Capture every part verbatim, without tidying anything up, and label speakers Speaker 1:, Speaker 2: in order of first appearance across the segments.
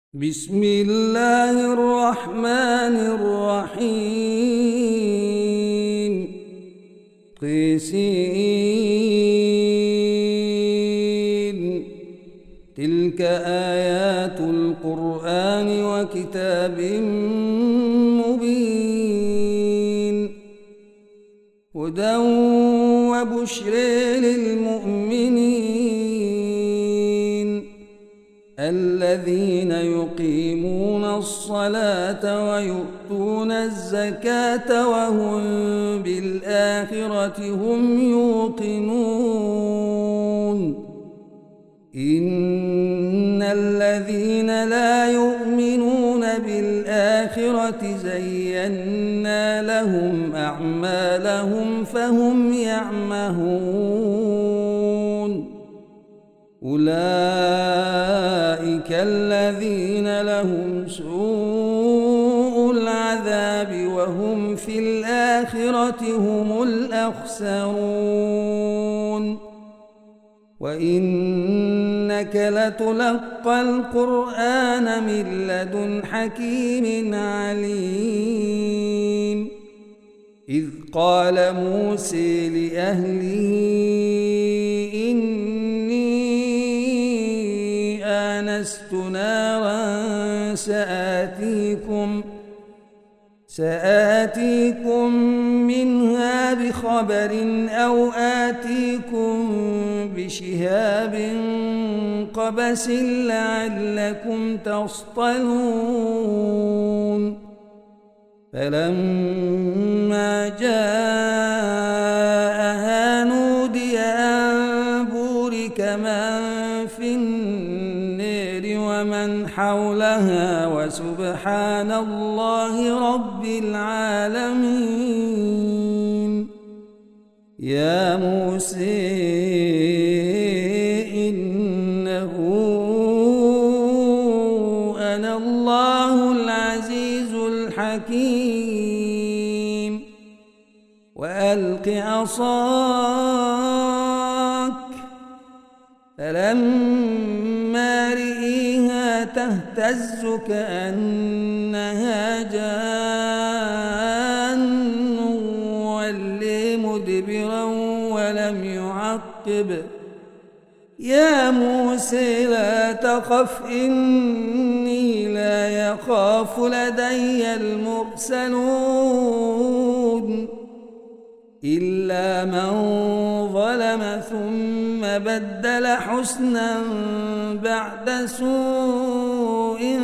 Speaker 1: بسم الله الرحمن الرحيم قسين تلك آيات القرآن وكتاب مبين هدى وبشر للمؤمنين الذين يقيمون الصلاة ويؤتون الزكاة وهم بالآخرة هم يوقنون إن الذين لا يؤمنون بالآخرة زينا لهم أعمالهم فهم يعمهون أولئك الذين لهم سوء العذاب وهم في الآخرة هم الأخسرون وإنك لتلقى القرآن من لدن حكيم عليم إذ قال موسى لأهله آنست نارا سآتيكم سآتيكم منها بخبر أو آتيكم بشهاب قبس لعلكم تصطلون فلما جاءها نودي أن بورك من في النار ومن حولها وسبحان الله رب العالمين يا موسى إنه أنا الله العزيز الحكيم وألق عصاك فلما رئيها تهتز كأنها جان ولي مدبرا ولم يعقب يا موسى لا تخف إني لا يخاف لدي المرسلون إلا من ظلم ثم بدل حسنا بعد سوء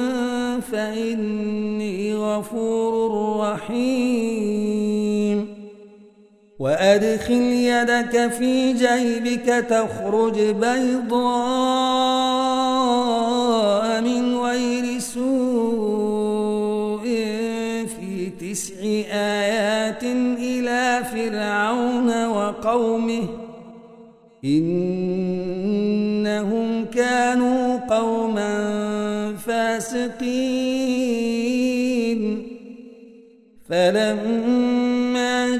Speaker 1: فإني غفور رحيم وأدخل يدك في جيبك تخرج بيضاء من غير سوء في تسع آيات إلى فرعون وقومه إنهم كانوا قوما فاسقين فلما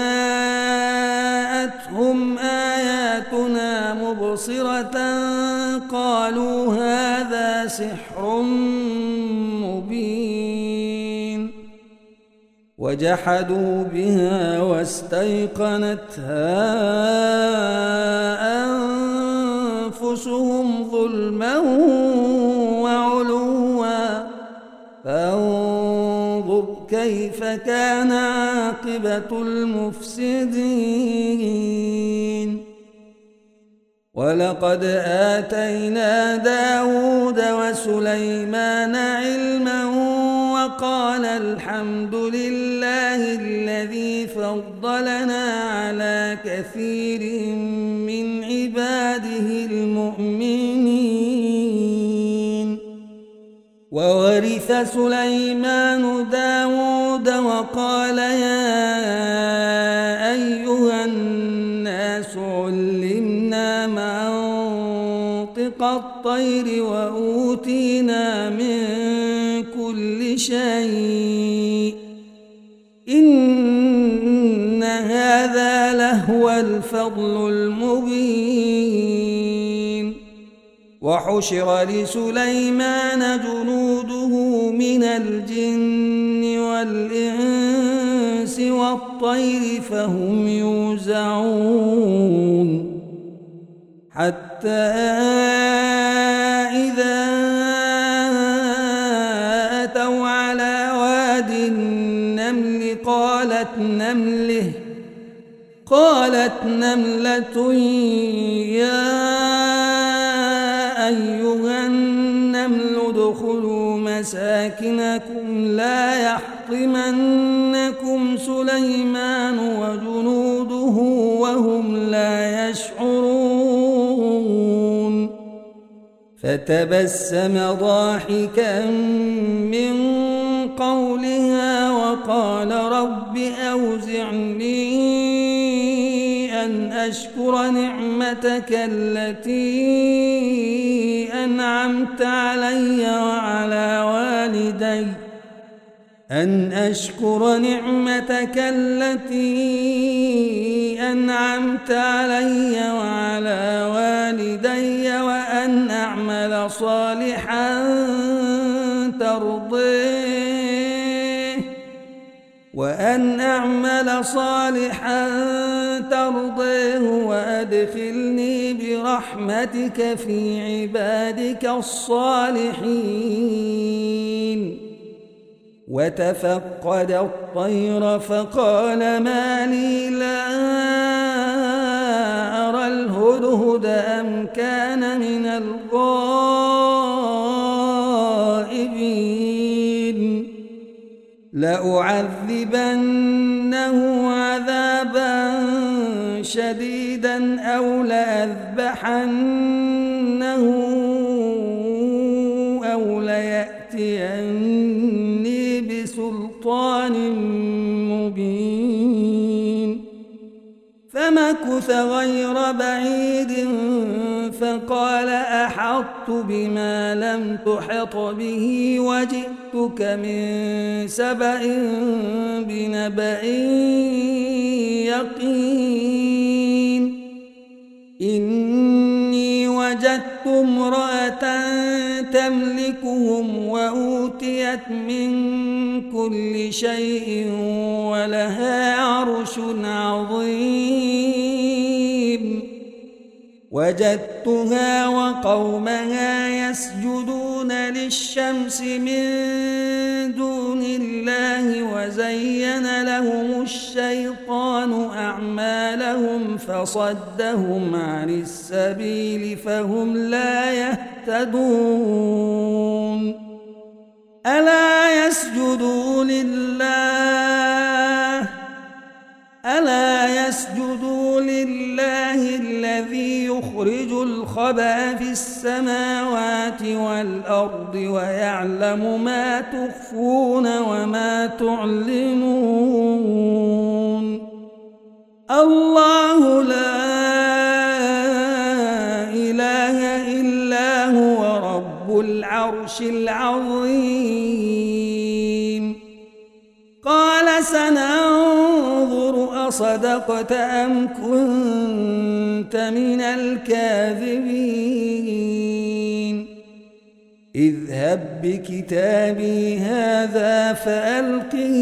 Speaker 1: جاءتهم آياتنا مبصرة قالوا هذا سحر مبين وجحدوا بها واستيقنتها أنفسهم ظلما وعلوا فانظر كيف كان عاقبة المفسدين ولقد آتينا داود وسليمان علما وقال الحمد لله الذي فضلنا على كثير من عباده المؤمنين وورث سليمان داود وقال يا أيها الناس علمنا منطق الطير وأوتينا من كل شيء إن هذا لهو الفضل المبين وحشر لسليمان جنوده من الجن والإنس والطير فهم يوزعون حتى إذا أتوا على واد النمل قالت نملة قالت نملة يا أيها النمل ادخلوا مساكنكم لا يحطمنكم سليمان وجنوده وهم لا يشعرون فتبسم ضاحكا من قولها وقال رب أوزعني أن أشكر نعمتك التي أنعمت علي وعلى والدي أن أشكر نعمتك التي أنعمت علي وعلى والدي وأن أعمل صالحا ترضيه وأن أعمل صالحا ترضيه وأدخلني برحمتك في عبادك الصالحين وتفقد الطير فقال ما لي لا أرى الهدهد أم كان من الغائبين لأعذبنه عذابا شديدا أو لأذبحنه أو ليأتيني بسلطان مبين فمكث غير بعيد فقال أحطت بما لم تحط به وجئتك من سبأ بنبأ يقين إني وجدت امرأة تملكهم وأوتيت من كل شيء ولها عرش عظيم وجدتها وقومها يسجدون للشمس من دون الله وزين لهم الشيطان أعمالهم فصدهم عن السبيل فهم لا يهتدون ألا يسجدوا لله ألا يسجدوا لله الذي يخرج الخبأ في السماوات والأرض ويعلم ما تخفون وما تعلنون الله لا إله إلا هو رب العرش العظيم قال سننظر أصدقت أم كنت من الكاذبين اذهب بكتابي هذا فألقه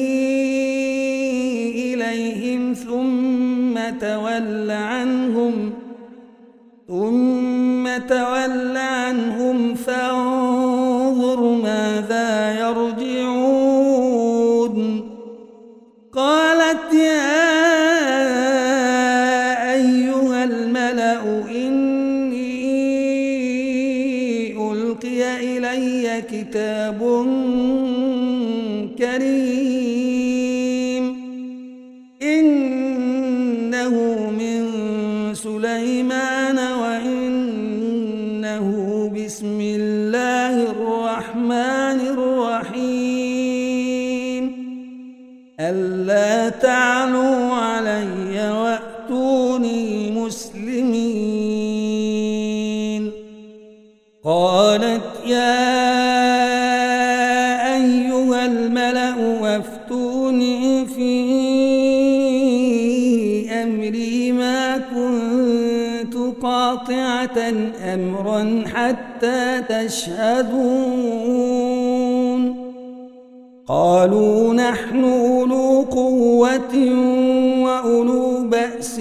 Speaker 1: إليهم ثم تول عنهم ثم تول عنهم فانظر ماذا يرجعون قالت يا أيها الملأ إني ألقي إلي كتاب كريم إنه من سليمان وإنه بسم الله الرحمن الرحيم ألا تعلوا علي وأتوني مسلمين قالت يا أيها الملأ وافتوني في أمري ما كنت قاطعة أمرا حتى تشهدون قالوا نحن أولو قوة وأولو بأس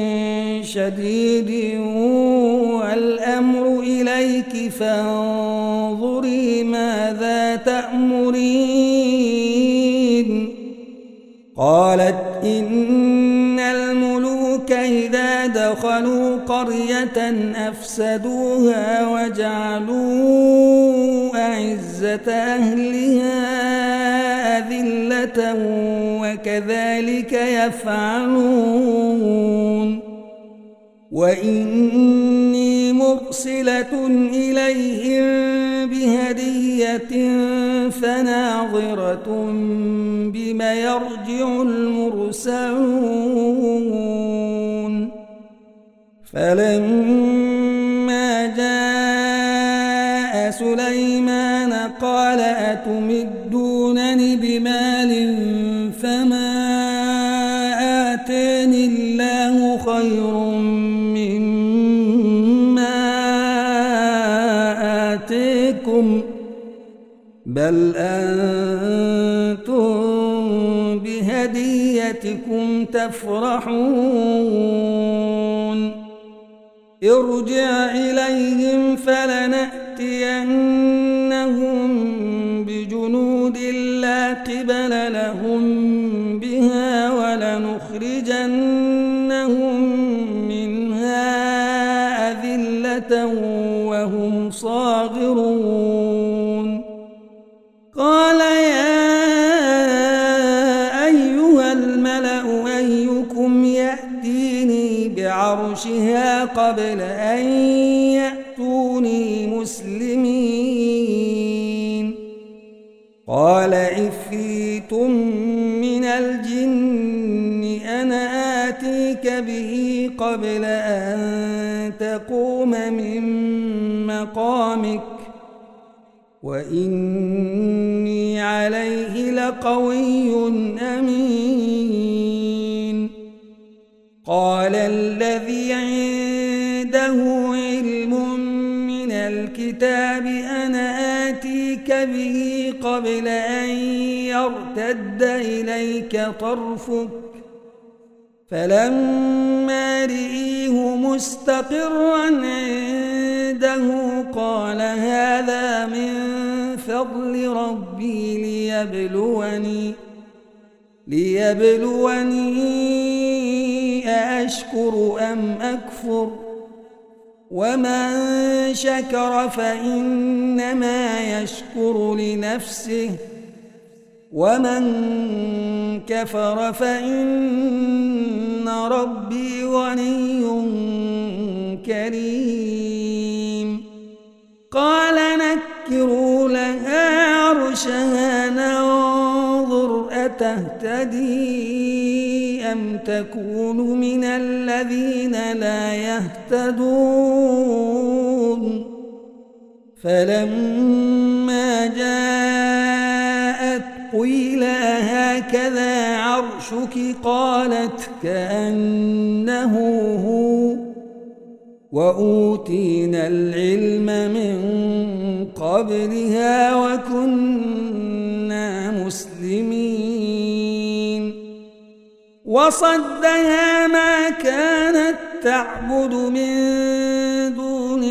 Speaker 1: شديد والأمر إليك فانظري ماذا تأمرين قالت إن الملوك إذا دخلوا قرية أفسدوها وجعلوا أعزة أهلها أذلة وكذلك يفعلون وإني مرسلة إليهم بهدية فناظرة بم يرجع المرسلون فلما جاء سليمان قال أتمدونني بمال فما آتاني الله خير مما آتيكم بل أنتم بهديتكم تفرحون ارجع إليهم فلنأتينهم بجنود لا قبل لهم بها ولنخرجنهم منها أذلة وهم صاغرون قال يا أيها الملأ أيكم يأتيني بعرشها قبل أن يأتوني مسلمين قال عفريت من الجن أنا آتيك به قبل أن تقوم من مقامك وإني عليه لقوي أمين قال الذي عنده علم من الكتاب أنا آتيك به قبل أن يرتد إليك طرفك فلما رئيه مستقرا عنده قال هذا من فضل ربي ليبلوني ليبلوني أأشكر أم أكفر ومن شكر فإنما يشكر لنفسه ومن كفر فإن ربي غني كريم قال نكروا لها عرشها ننظر أتهتدي أم تكون من الذين لا يهتدون فلما جاءت قيل هكذا عرشك قالت كأنه هو وأوتينا العلم من قبلها وكنا مسلمين وصدها ما كانت تعبد من دون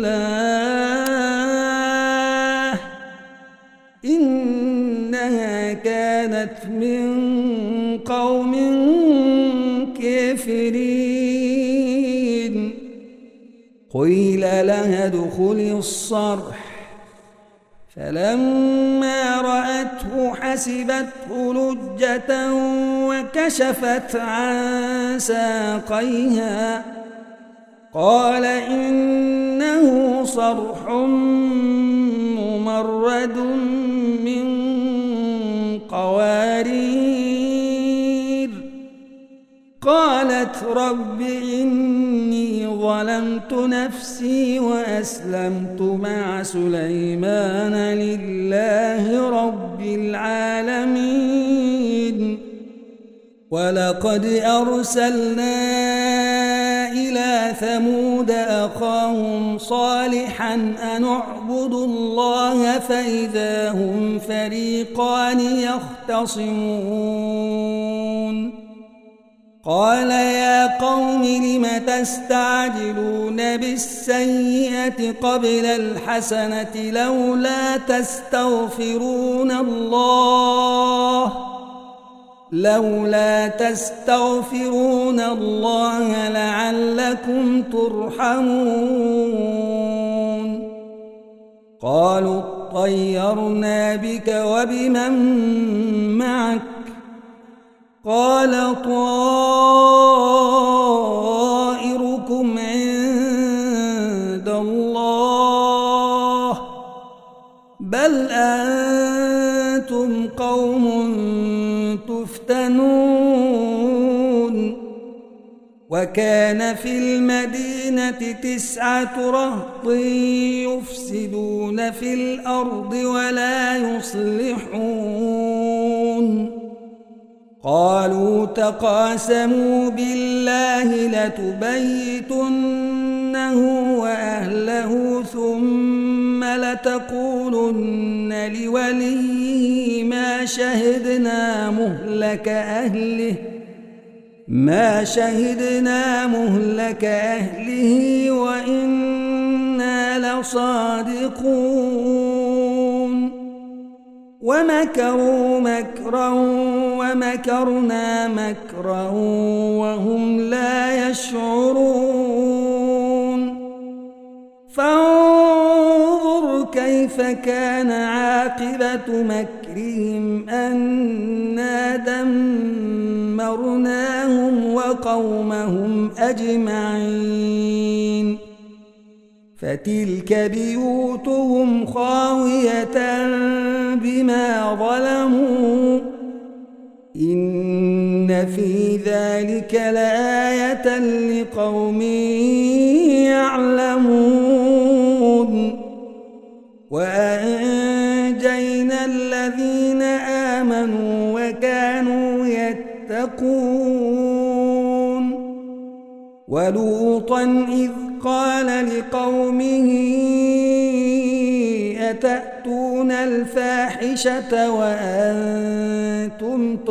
Speaker 1: الله إنها كانت من قوم كافرين قيل لها ادخلي الصرح فلما رأته حسبته لجة وكشفت عن ساقيها قال إنه صرح ممرد من قوارير قالت رب إني ظلمت نفسي وأسلمت مع سليمان لله رب العالمين ولقد أرسلنا إلى ثمود أخاهم صالحا أن اعبدوا الله فإذا هم فريقان يختصمون قال يا قوم لم تستعجلون بالسيئة قبل الحسنة لولا تستغفرون الله لولا تستغفرون الله لعلكم ترحمون قالوا اطيرنا بك وبمن معك قال طائركم عند الله بل أنتم قوم تفتنون وكان في المدينة تسعة رهط يفسدون في الأرض ولا يصلحون قالوا تقاسموا بالله لتبيتنه وأهله ثم لتقولن لوليه ما شهدنا مهلك أهله ما شهدنا مهلك أهله وإنا لصادقون ومكروا مكرا ومكرنا مكرا وهم لا يشعرون فانظر كيف كان عاقبة مكرهم أنا دمرناهم وقومهم أجمعين فتلك بيوتهم خاوية بما ظلموا إن في ذلك لآية لقوم يعلمون وأنجينا الذين آمنوا وكانوا يتقون ولوطا إذ قال لقومه أتأتون الفاحشة وأنتم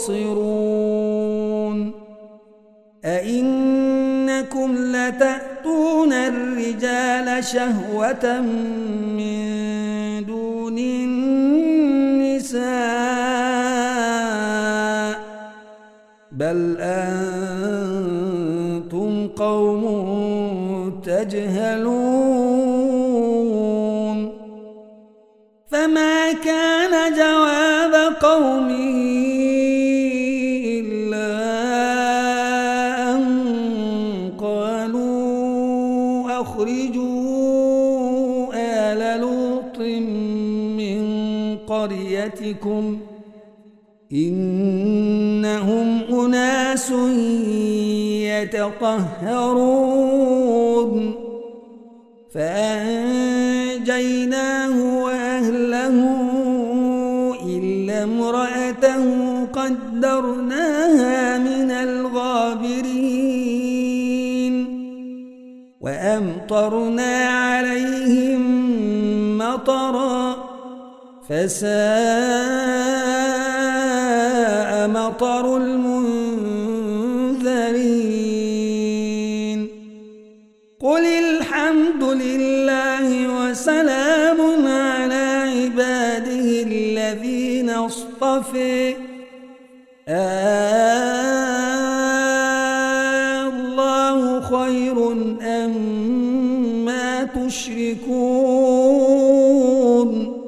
Speaker 1: تبصرون أئنكم لتأتون الرجال شهوة من دون النساء بل أنتم قوم تجهلون فما كان جواب قومه إلا أن قالوا أخرجوا آل لوط من قريتكم إنهم أناس يتطهرون فأنجيناه وأهله إلا امرأته قدرناها من الغابرين وأمطرنا عليهم مطرا فساء مطر المنذرين قل الحمد لله وسلام على عباده الذين اصطفى الله خير أما تشركون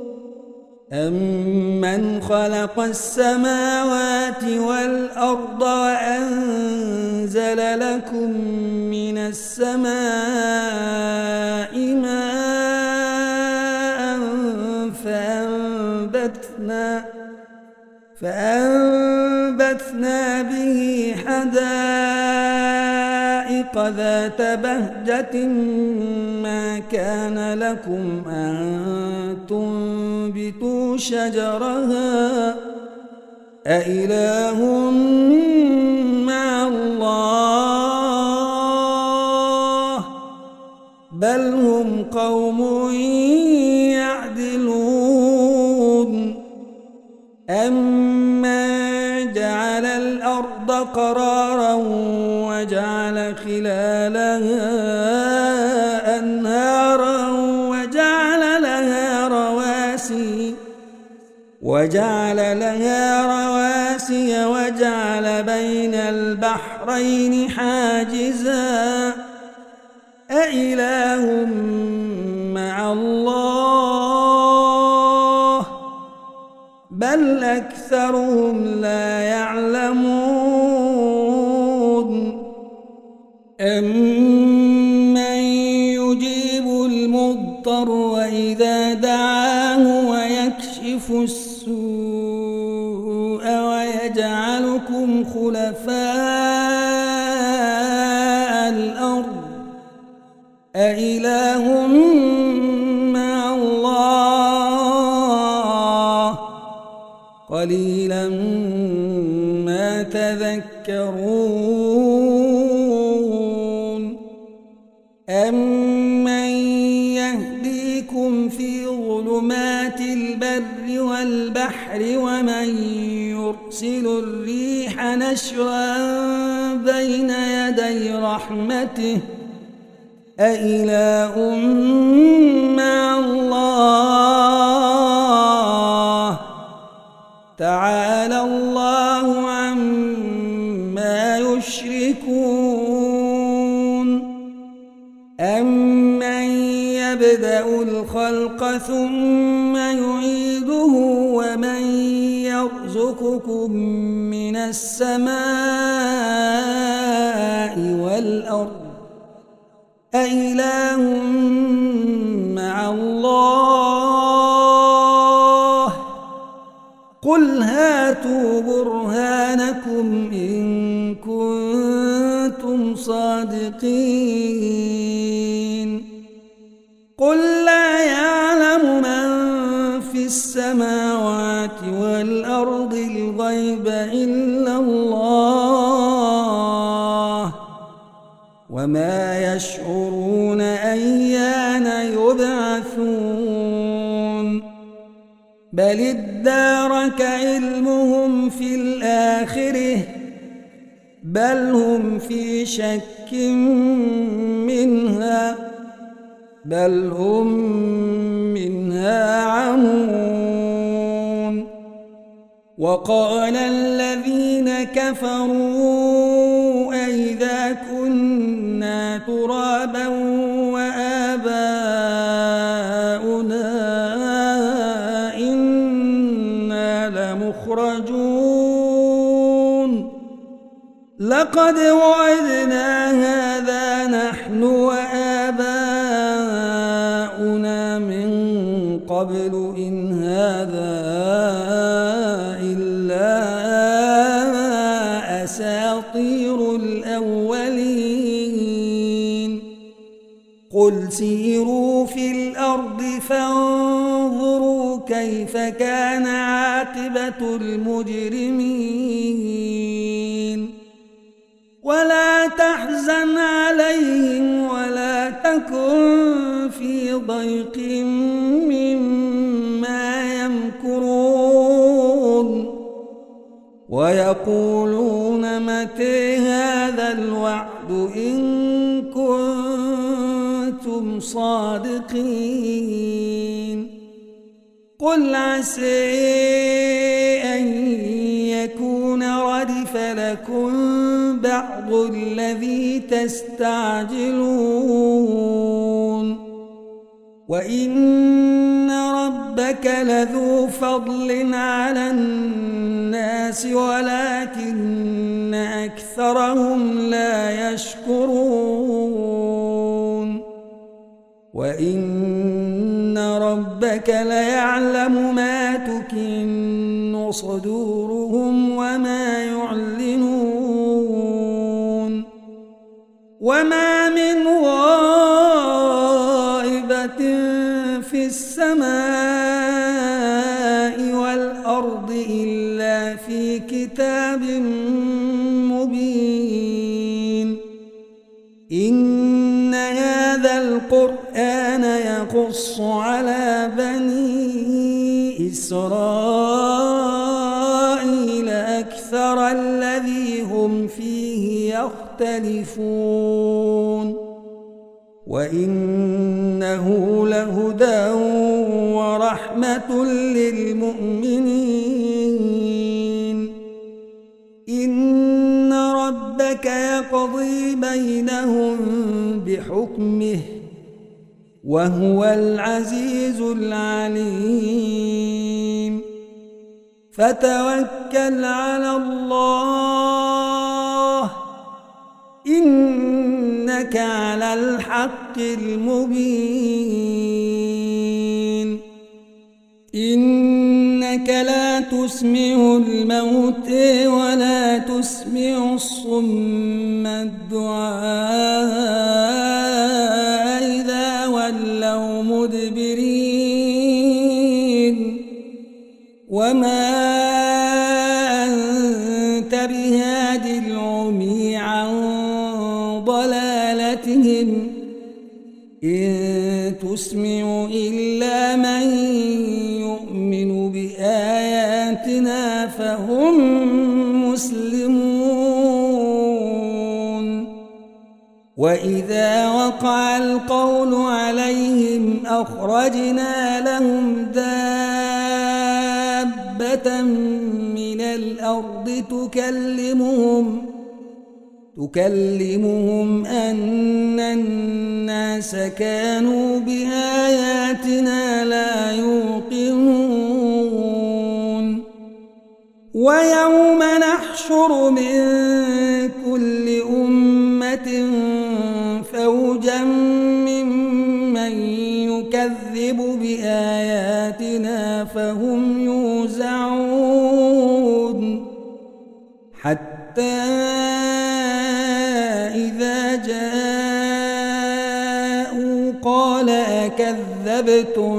Speaker 1: أمن خلق السماوات والأرض وأنزل لكم من السماء ماء فأنبتنا فأنبتنا به حدائق ذات بهجة ما كان لكم أن تنبتوا شجرها أإله مع الله أَمَّن جَعَلَ الْأَرْضَ قَرَارًا وَجَعَلَ خِلَالَهَا أَنْهَارًا وَجَعَلَ لَهَا رَوَاسِيَ وَجَعَلَ لَهَا رَوَاسِيَ وَجَعَلَ بَيْنَ الْبَحْرَيْنِ حَاجِزًا أَإِلَٰهٌ مَّعَ اللَّهِ بَلْ أَكْثَرُهُمْ لَا يَعْلَمُونَ أَمَّن يُجِيبُ الْمُضْطَرَّ وَإِذَا دَعَاهُ وَيَكْشِفُ السُّوءَ وَيَجْعَلُكُمْ خُلَفَاءَ الْأَرْضِ أَإِلَٰهٌ مَّعَ اللَّهِ قَلِيلًا مَا تَذَكَّرُونَ أَمَّن يَهْدِيكُمْ فِي ظُلُمَاتِ الْبَرِّ وَالْبَحْرِ وَمَن يُرْسِلُ الرِّيحَ نَشْرًا بَيْنَ يَدَيْ رَحْمَتِهِ أَإِلَٰهٌ مَّعَ اللَّهِ تَعَالَى اللَّهُ عَمَّا يُشْرِكُونَ أَمَّن يَبْدَأُ الْخَلْقَ ثُمَّ يُعِيدُهُ وَمَن يَرْزُقُكُم مِّنَ السَّمَاءِ وَالْأَرْضِ أَإِلَٰهٌ مَّعَ اللَّهِ قُلْ هَاتُوا بُرْهَانَكُمْ إِن كُنتُمْ صَادِقِينَ قُل لَّا يَعْلَمُ مَن فِي السَّمَاوَاتِ وَالْأَرْضِ الْغَيْبَ إِلَّا اللَّهُ وَمَا يَشْعُرُونَ أَيَّانَ يُبْعَثُونَ بَلِ ادَّارَكَ عِلْمُهُمْ فِي الْآخِرَةِ بَلْ هُمْ فِي شَكٍّ مِّنْهَا بَلْ هُمْ مِنْهَا عَمُونَ وَقَالَ الَّذِينَ كَفَرُوا أَإِذَا كُنَّا تُرَابًا وَآبَاؤُنَا إِنَّا لَمُخْرَجُونَ لَقَدْ وَعِدْنَا هَٰذَا نَحْنُ وَآبَاؤُنَا مِن قَبْلُ إِنْ هَٰذَا إِلَّا أَسَاطِيرُ الْأَوَّلِينَ قُلْ سِيرُوا فِي الْأَرْضِ فَانظُرُوا كَيْفَ كَانَ عَاقِبَةُ الْمُجْرِمِينَ وَلَا تَحْزَنْ عَلَيْهِمْ وَلَا تَكُنْ فِي ضَيْقٍ مِّمَّا يَمْكُرُونَ وَيَقُولُونَ مَتَىٰ هَٰذَا الْوَعْدُ إِن كُنتُمْ صَادِقِينَ قُلْ عَسَىٰ أَن يَكُونَ رَدِفَ لَكُم بَعْضُ الَّذِي تَسْتَعْجِلُونَ وَإِنَّ رَبَّكَ لَذُو فَضْلٍ عَلَى النَّاسِ وَلَٰكِنَّ أَكْثَرَهُمْ لَا يَشْكُرُونَ وَإِنَّ رَبَّكَ لَيَعْلَمُ مَا تُكِنُّ صُدُورُهُمْ وَمَا يُعْلِنُونَ وَمَا مِنْ غَائِبَةٍ فِي السَّمَاءِ وَالْأَرْضِ إِلَّا فِي كِتَابٍ مُّبِينٍ إِنَّ هَٰذَا الْقُرْآنَ يَقُصُّ عَلَىٰ بَنِي إِسْرَائِيلَ إسرائيل أكثر الذي هم فيه يختلفون وإنه لهدى ورحمة للمؤمنين إن ربك يقضي بينهم بحكمه وهو العزيز العليم فتوكل على الله إنك على الحق المبين إنك لا تسمع الموتى ولا تسمع الصم الدعاء إذا ولوا مدبرين وما أنت بهاد العمي عن ضلالتهم إن تسمع إلا من يؤمن بآياتنا فهم مسلمون وإذا وقع القول عليهم أخرجنا لهم دابة من الأرض تكلمهم تكلمهم أن الناس كانوا بآياتنا لا يوقنون ويوم نحشر من كل أمة فوجا ممن يكذب بآياتنا فهم يوزعون حتى إذا جاءوا قال أكذبتم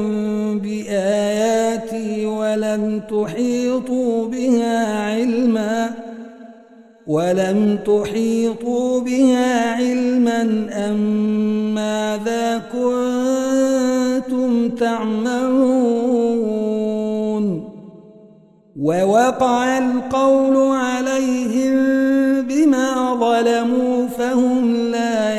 Speaker 1: بآياتي ولم تحيطوا بها علما ولم تحيطوا بها علما أم ماذا كنتم تعملون ووقع القول عليهم بما ظلموا فهم لا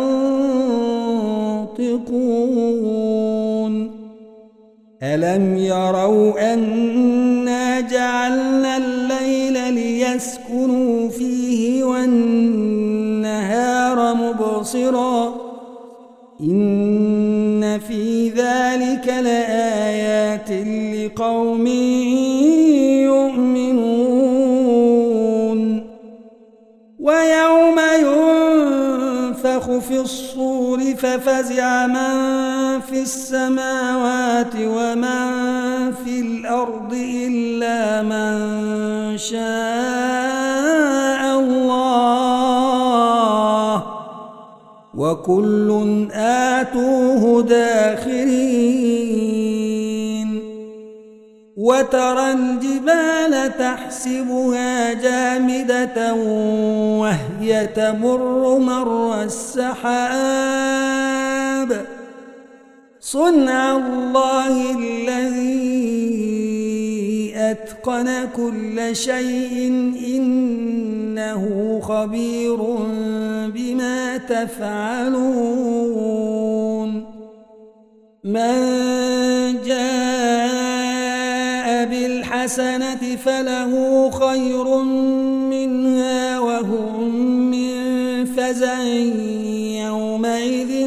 Speaker 1: ينطقون ألم يروا أنا جعلنا الليل ليسكنوا فيه والنهار مبصرا إن في ذلك لآيات لقوم يؤمنون ويوم ينفخ في الصور ففزع من في السماوات ومن في الأرض إلا من شاء الله وكل آتوه داخرين وترى الجبال تحسبها جامدة وهي تمر مر السحاب صنع الله الذي أتقن كل شيء إنه خبير بما تفعلون من جاء بالحسنة فله خير منها وهم من فزع يومئذ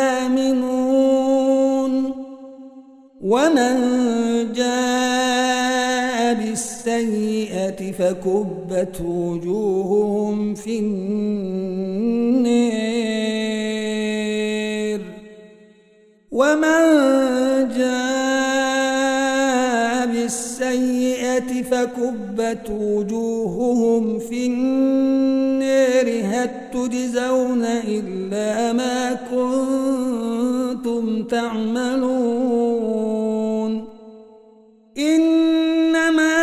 Speaker 1: آمنون ومن جاء بالسيئة فكبت وجوههم في النار ومن جاء بالسيئة فكبت وجوههم في النار هل تجزون إلا ما كنتم تعملون إنما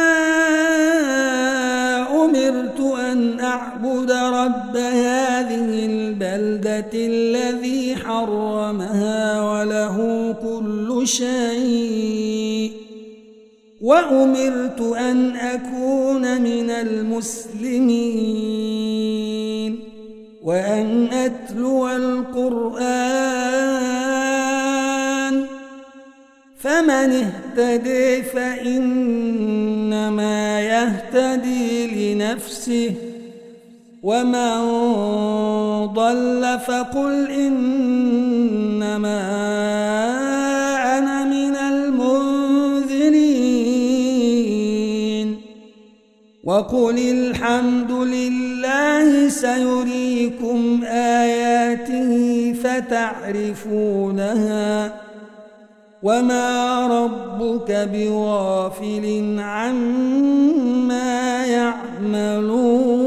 Speaker 1: أمرت أن أعبد رب هذه البلدة الذي حرمها وله كل شيء وأمرت أن أكون من المسلمين وأن أتلو القرآن فمن اهتدي فإنما يهتدي لنفسه ومن ضل فقل إنما أنا من المنذرين وقل الحمد لله سيريكم آياته فتعرفونها وما ربك بغافل عما يعملون.